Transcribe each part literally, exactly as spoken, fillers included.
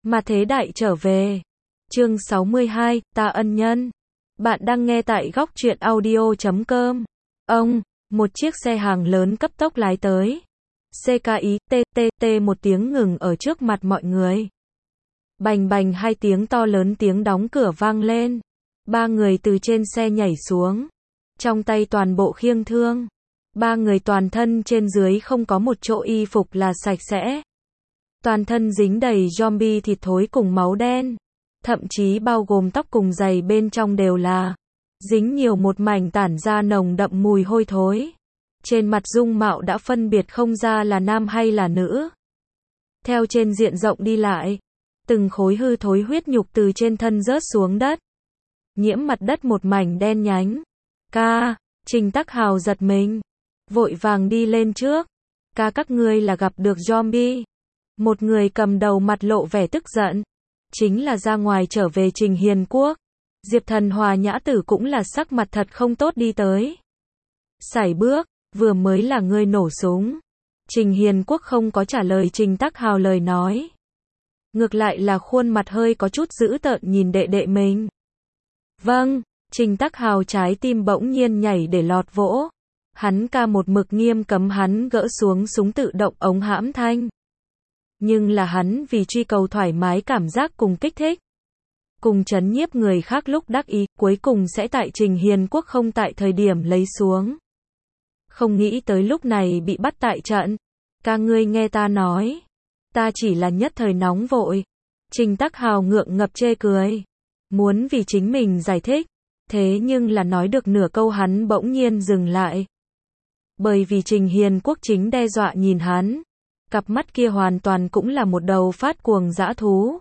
Mà thế đại trở về. Chương sáu mươi hai, ta ân nhân. Bạn đang nghe tại góc truyện audio chấm com. Ông, một chiếc xe hàng lớn cấp tốc lái tới. xê ca i, tê tê tê một tiếng ngừng ở trước mặt mọi người. Bành bành hai tiếng to lớn tiếng đóng cửa vang lên. Ba người từ trên xe nhảy xuống. Trong tay toàn bộ khiêng thương. Ba người toàn thân trên dưới không có một chỗ y phục là sạch sẽ. Toàn thân dính đầy zombie thịt thối cùng máu đen. Thậm chí bao gồm tóc cùng giày bên trong đều là dính nhiều một mảnh tản ra nồng đậm mùi hôi thối. Trên mặt dung mạo đã phân biệt không ra là nam hay là nữ. Theo trên diện rộng đi lại, từng khối hư thối huyết nhục từ trên thân rớt xuống đất. Nhiễm mặt đất một mảnh đen nhánh. Ca, Trình Tắc Hào giật mình. Vội vàng đi lên trước. Ca các ngươi là gặp được zombie. Một người cầm đầu mặt lộ vẻ tức giận. Chính là ra ngoài trở về Trình Hiền Quốc. Diệp Thần Hòa Nhã Tử cũng là sắc mặt thật không tốt đi tới. Sải bước, vừa mới là ngươi nổ súng. Trình Hiền Quốc không có trả lời Trình Tắc Hào lời nói. Ngược lại là khuôn mặt hơi có chút dữ tợn nhìn đệ đệ mình. Vâng, Trình Tắc Hào trái tim bỗng nhiên nhảy để lọt vỗ. Hắn ca một mực nghiêm cấm hắn gỡ xuống súng tự động ống hãm thanh. Nhưng là hắn vì truy cầu thoải mái cảm giác cùng kích thích. Cùng chấn nhiếp người khác lúc đắc ý, cuối cùng sẽ tại Trình Hiền Quốc không tại thời điểm lấy xuống. Không nghĩ tới lúc này bị bắt tại trận. Ca ngươi nghe ta nói. Ta chỉ là nhất thời nóng vội. Trình Tắc Hào ngượng ngập chê cười. Muốn vì chính mình giải thích. Thế nhưng là nói được nửa câu hắn bỗng nhiên dừng lại. Bởi vì Trình Hiền Quốc chính đe dọa nhìn hắn. Cặp mắt kia hoàn toàn cũng là một đầu phát cuồng dã thú.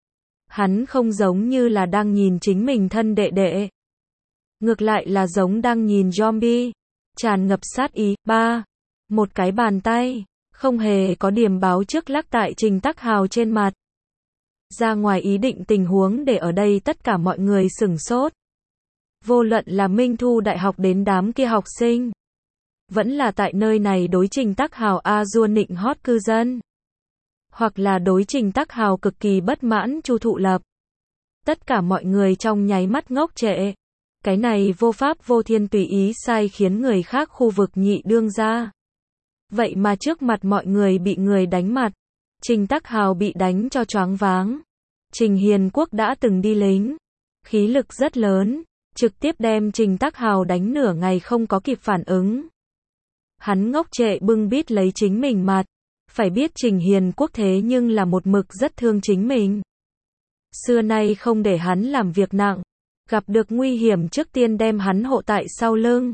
Hắn không giống như là đang nhìn chính mình thân đệ đệ. Ngược lại là giống đang nhìn zombie. Tràn ngập sát ý. Ba. Một cái bàn tay. Không hề có điểm báo trước lắc tại Trình Tắc Hào trên mặt. Ra ngoài ý định tình huống để ở đây tất cả mọi người sửng sốt. Vô luận là Minh Thu đại học đến đám kia học sinh. Vẫn là tại nơi này đối Trình Tắc Hào a dua nịnh hót cư dân. Hoặc là đối Trình Tắc Hào cực kỳ bất mãn Chu Thụ Lập. Tất cả mọi người trong nháy mắt ngốc trệ. Cái này vô pháp vô thiên tùy ý sai khiến người khác khu vực nhị đương ra. Vậy mà trước mặt mọi người bị người đánh mặt. Trình Tắc Hào bị đánh cho choáng váng. Trình Hiền Quốc đã từng đi lính. Khí lực rất lớn. Trực tiếp đem Trình Tắc Hào đánh nửa ngày không có kịp phản ứng. Hắn ngốc trệ bưng bít lấy chính mình mặt. Phải biết Trình Hiền Quốc thế nhưng là một mực rất thương chính mình. Xưa nay không để hắn làm việc nặng. Gặp được nguy hiểm trước tiên đem hắn hộ tại sau lưng.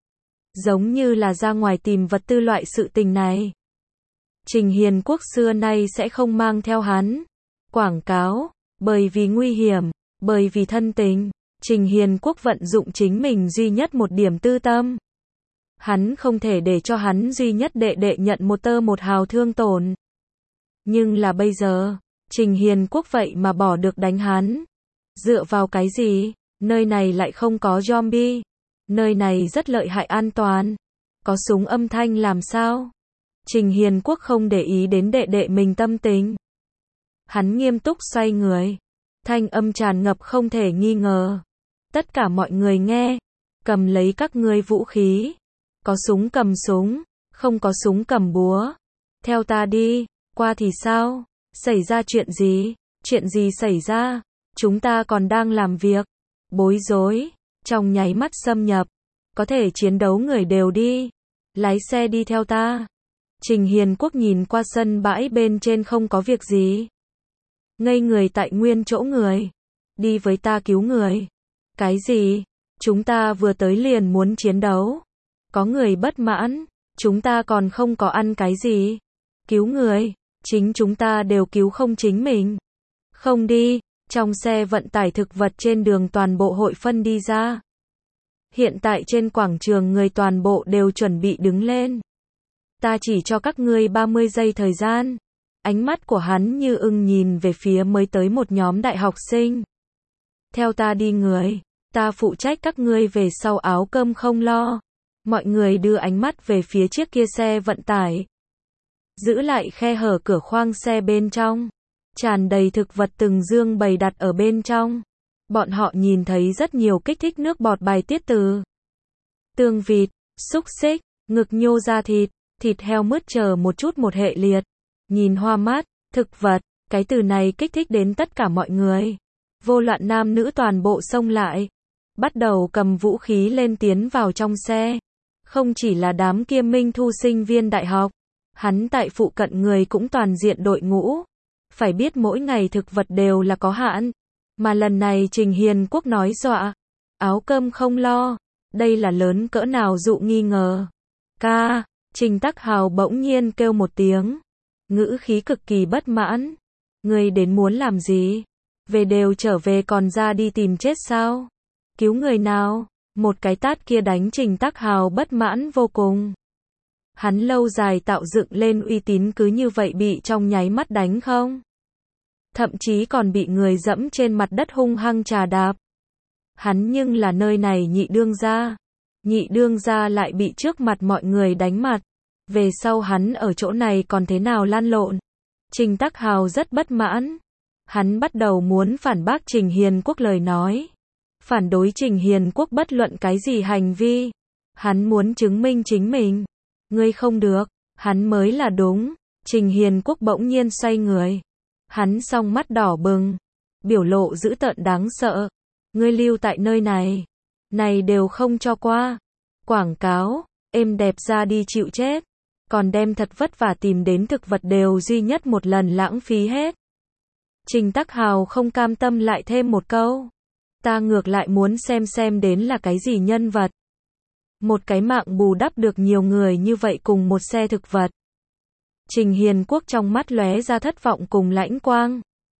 Giống như là ra ngoài tìm vật tư loại sự tình này. Trình Hiền Quốc xưa nay sẽ không mang theo hắn. Quảng cáo. Bởi vì nguy hiểm. Bởi vì thân tình. Trình Hiền Quốc vận dụng chính mình duy nhất một điểm tư tâm. Hắn không thể để cho hắn duy nhất đệ đệ nhận một tơ một hào thương tổn. Nhưng là bây giờ, Trình Hiền Quốc vậy mà bỏ được đánh hắn. Dựa vào cái gì? Nơi này lại không có zombie. Nơi này rất lợi hại an toàn. Có súng âm thanh làm sao? Trình Hiền Quốc không để ý đến đệ đệ mình tâm tình. Hắn nghiêm túc xoay người. Thanh âm tràn ngập không thể nghi ngờ. Tất cả mọi người nghe. Cầm lấy các ngươi vũ khí. Có súng cầm súng, không có súng cầm búa. Theo ta đi, qua thì sao? Xảy ra chuyện gì? Chuyện gì xảy ra? Chúng ta còn đang làm việc. Bối rối, trong nháy mắt xâm nhập. Có thể chiến đấu người đều đi. Lái xe đi theo ta. Trình Hiền Quốc nhìn qua sân bãi bên trên không có việc gì. Ngây người tại nguyên chỗ người. Đi với ta cứu người. Cái gì? Chúng ta vừa tới liền muốn chiến đấu. Có người bất mãn, chúng ta còn không có ăn cái gì. Cứu người, chính chúng ta đều cứu không chính mình. Không đi, trong xe vận tải thực vật trên đường toàn bộ hội phân đi ra. Hiện tại trên quảng trường người toàn bộ đều chuẩn bị đứng lên. Ta chỉ cho các ngươi ba mươi giây thời gian. Ánh mắt của hắn như ưng nhìn về phía mới tới một nhóm đại học sinh. Theo ta đi người, ta phụ trách các ngươi về sau áo cơm không lo. Mọi người đưa ánh mắt về phía chiếc kia xe vận tải. Giữ lại khe hở cửa khoang xe bên trong. tràn đầy thực vật từng dương bày đặt ở bên trong. Bọn họ nhìn thấy rất nhiều kích thích nước bọt bài tiết từ tương vịt, xúc xích, ngực nhô ra thịt, thịt heo mứt chờ một chút một hệ liệt. Nhìn hoa mát, thực vật, cái từ này kích thích đến tất cả mọi người. Vô loạn nam nữ toàn bộ xông lại. Bắt đầu cầm vũ khí lên tiến vào trong xe. Không chỉ là đám kia minh thu sinh viên đại học. Hắn tại phụ cận người cũng toàn diện đội ngũ. Phải biết mỗi ngày thực vật đều là có hạn. Mà lần này Trình Hiền Quốc nói dọa. Áo cơm không lo. Đây là lớn cỡ nào dụ nghi ngờ. Ca, Trình Tắc Hào bỗng nhiên kêu một tiếng. Ngữ khí cực kỳ bất mãn. Người đến muốn làm gì? Về đều trở về còn ra đi tìm chết sao? Cứu người nào? Một cái tát kia đánh Trình Tắc Hào bất mãn vô cùng. Hắn lâu dài tạo dựng lên uy tín cứ như vậy bị trong nháy mắt đánh không? Thậm chí còn bị người dẫm trên mặt đất hung hăng trà đạp. Hắn nhưng là nơi này nhị đương gia. Nhị đương gia lại bị trước mặt mọi người đánh mặt. Về sau hắn ở chỗ này còn thế nào lăn lộn? Trình Tắc Hào rất bất mãn. Hắn bắt đầu muốn phản bác Trình Hiền Quốc lời nói. Phản đối Trình Hiền Quốc bất luận cái gì hành vi. Hắn muốn chứng minh chính mình. Ngươi không được, hắn mới là đúng. Trình Hiền Quốc bỗng nhiên xoay người. Hắn song mắt đỏ bừng. Biểu lộ dữ tợn đáng sợ. Ngươi lưu tại nơi này. Này đều không cho qua. Quảng cáo, êm đẹp ra đi chịu chết. Còn đem thật vất vả tìm đến thực vật đều duy nhất một lần lãng phí hết. Trình Tắc Hào không cam tâm lại thêm một câu. Ta ngược lại muốn xem xem đến là cái gì nhân vật. Một cái mạng bù đắp được nhiều người như vậy cùng một xe thực vật. Trình Hiền Quốc trong mắt lóe ra thất vọng cùng lãnh quang.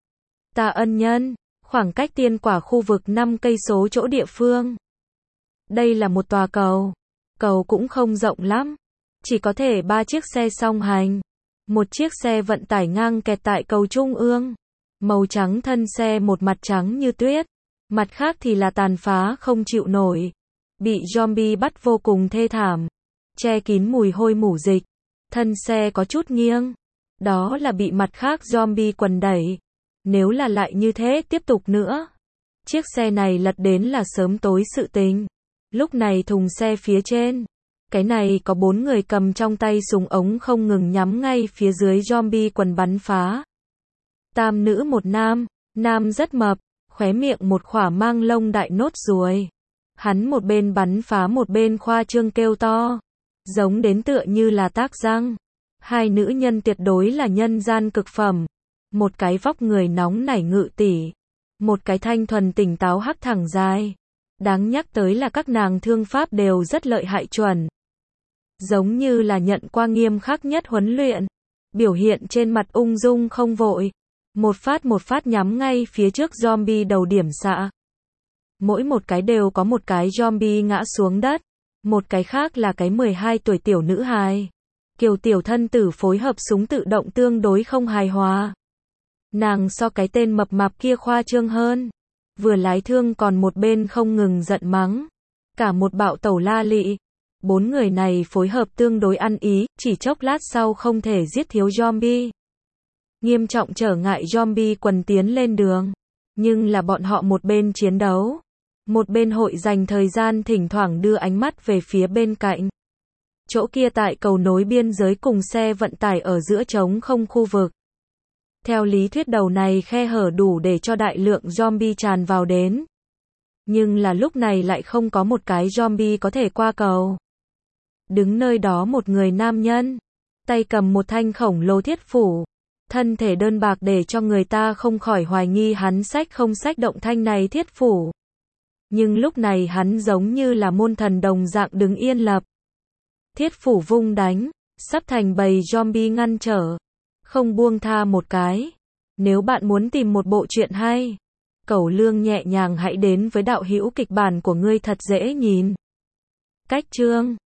Ta ân nhân, khoảng cách tiên quả khu vực năm cây số chỗ địa phương. Đây là một tòa cầu. Cầu cũng không rộng lắm. Chỉ có thể ba chiếc xe song hành. Một chiếc xe vận tải ngang kẹt tại cầu trung ương. Màu trắng thân xe một mặt trắng như tuyết. Mặt khác thì là tàn phá không chịu nổi. Bị zombie bắt vô cùng thê thảm. Che kín mùi hôi mủ dịch. Thân xe có chút nghiêng. Đó là bị mặt khác zombie quần đẩy. Nếu là lại như thế tiếp tục nữa. Chiếc xe này lật đến là sớm tối sự tình. Lúc này thùng xe phía trên. Cái này có bốn người cầm trong tay súng ống không ngừng nhắm ngay phía dưới zombie quần bắn phá. Tam nữ một nam. Nam rất mập. Khóe miệng một khỏa mang lông đại nốt ruồi. Hắn một bên bắn phá một bên khoa trương kêu to. Giống đến tựa như là tác răng. Hai nữ nhân tuyệt đối là nhân gian cực phẩm. Một cái vóc người nóng nảy ngự tỷ. Một cái thanh thuần tỉnh táo hắc thẳng dài. Đáng nhắc tới là các nàng thương pháp đều rất lợi hại chuẩn. Giống như là nhận qua nghiêm khắc nhất huấn luyện. Biểu hiện trên mặt ung dung không vội. Một phát một phát nhắm ngay phía trước zombie đầu điểm xạ. Mỗi một cái đều có một cái zombie ngã xuống đất. Một cái khác là cái mười hai tuổi tiểu nữ hài. Kiều tiểu thân tử phối hợp súng tự động tương đối không hài hòa. Nàng so cái tên mập mạp kia khoa trương hơn. Vừa lái thương còn một bên không ngừng giận mắng. Cả một bạo tẩu la lị. Bốn người này phối hợp tương đối ăn ý, chỉ chốc lát sau không thể giết thiếu zombie. Nghiêm trọng trở ngại zombie quần tiến lên đường. Nhưng là bọn họ một bên chiến đấu. Một bên hội dành thời gian thỉnh thoảng đưa ánh mắt về phía bên cạnh. Chỗ kia tại cầu nối biên giới cùng xe vận tải ở giữa trống không khu vực. Theo lý thuyết đầu này khe hở đủ để cho đại lượng zombie tràn vào đến. Nhưng là lúc này lại không có một cái zombie có thể qua cầu. Đứng nơi đó một người nam nhân. Tay cầm một thanh khổng lồ thiết phủ. Thân thể đơn bạc để cho người ta không khỏi hoài nghi hắn xách không xách động thanh này thiết phủ. Nhưng lúc này hắn giống như là môn thần đồng dạng đứng yên lập. Thiết phủ vung đánh, sắp thành bầy zombie ngăn trở. Không buông tha một cái. Nếu bạn muốn tìm một bộ truyện hay, Cẩu Lương nhẹ nhàng hãy đến với đạo hữu kịch bản của ngươi thật dễ nhìn. Cách chương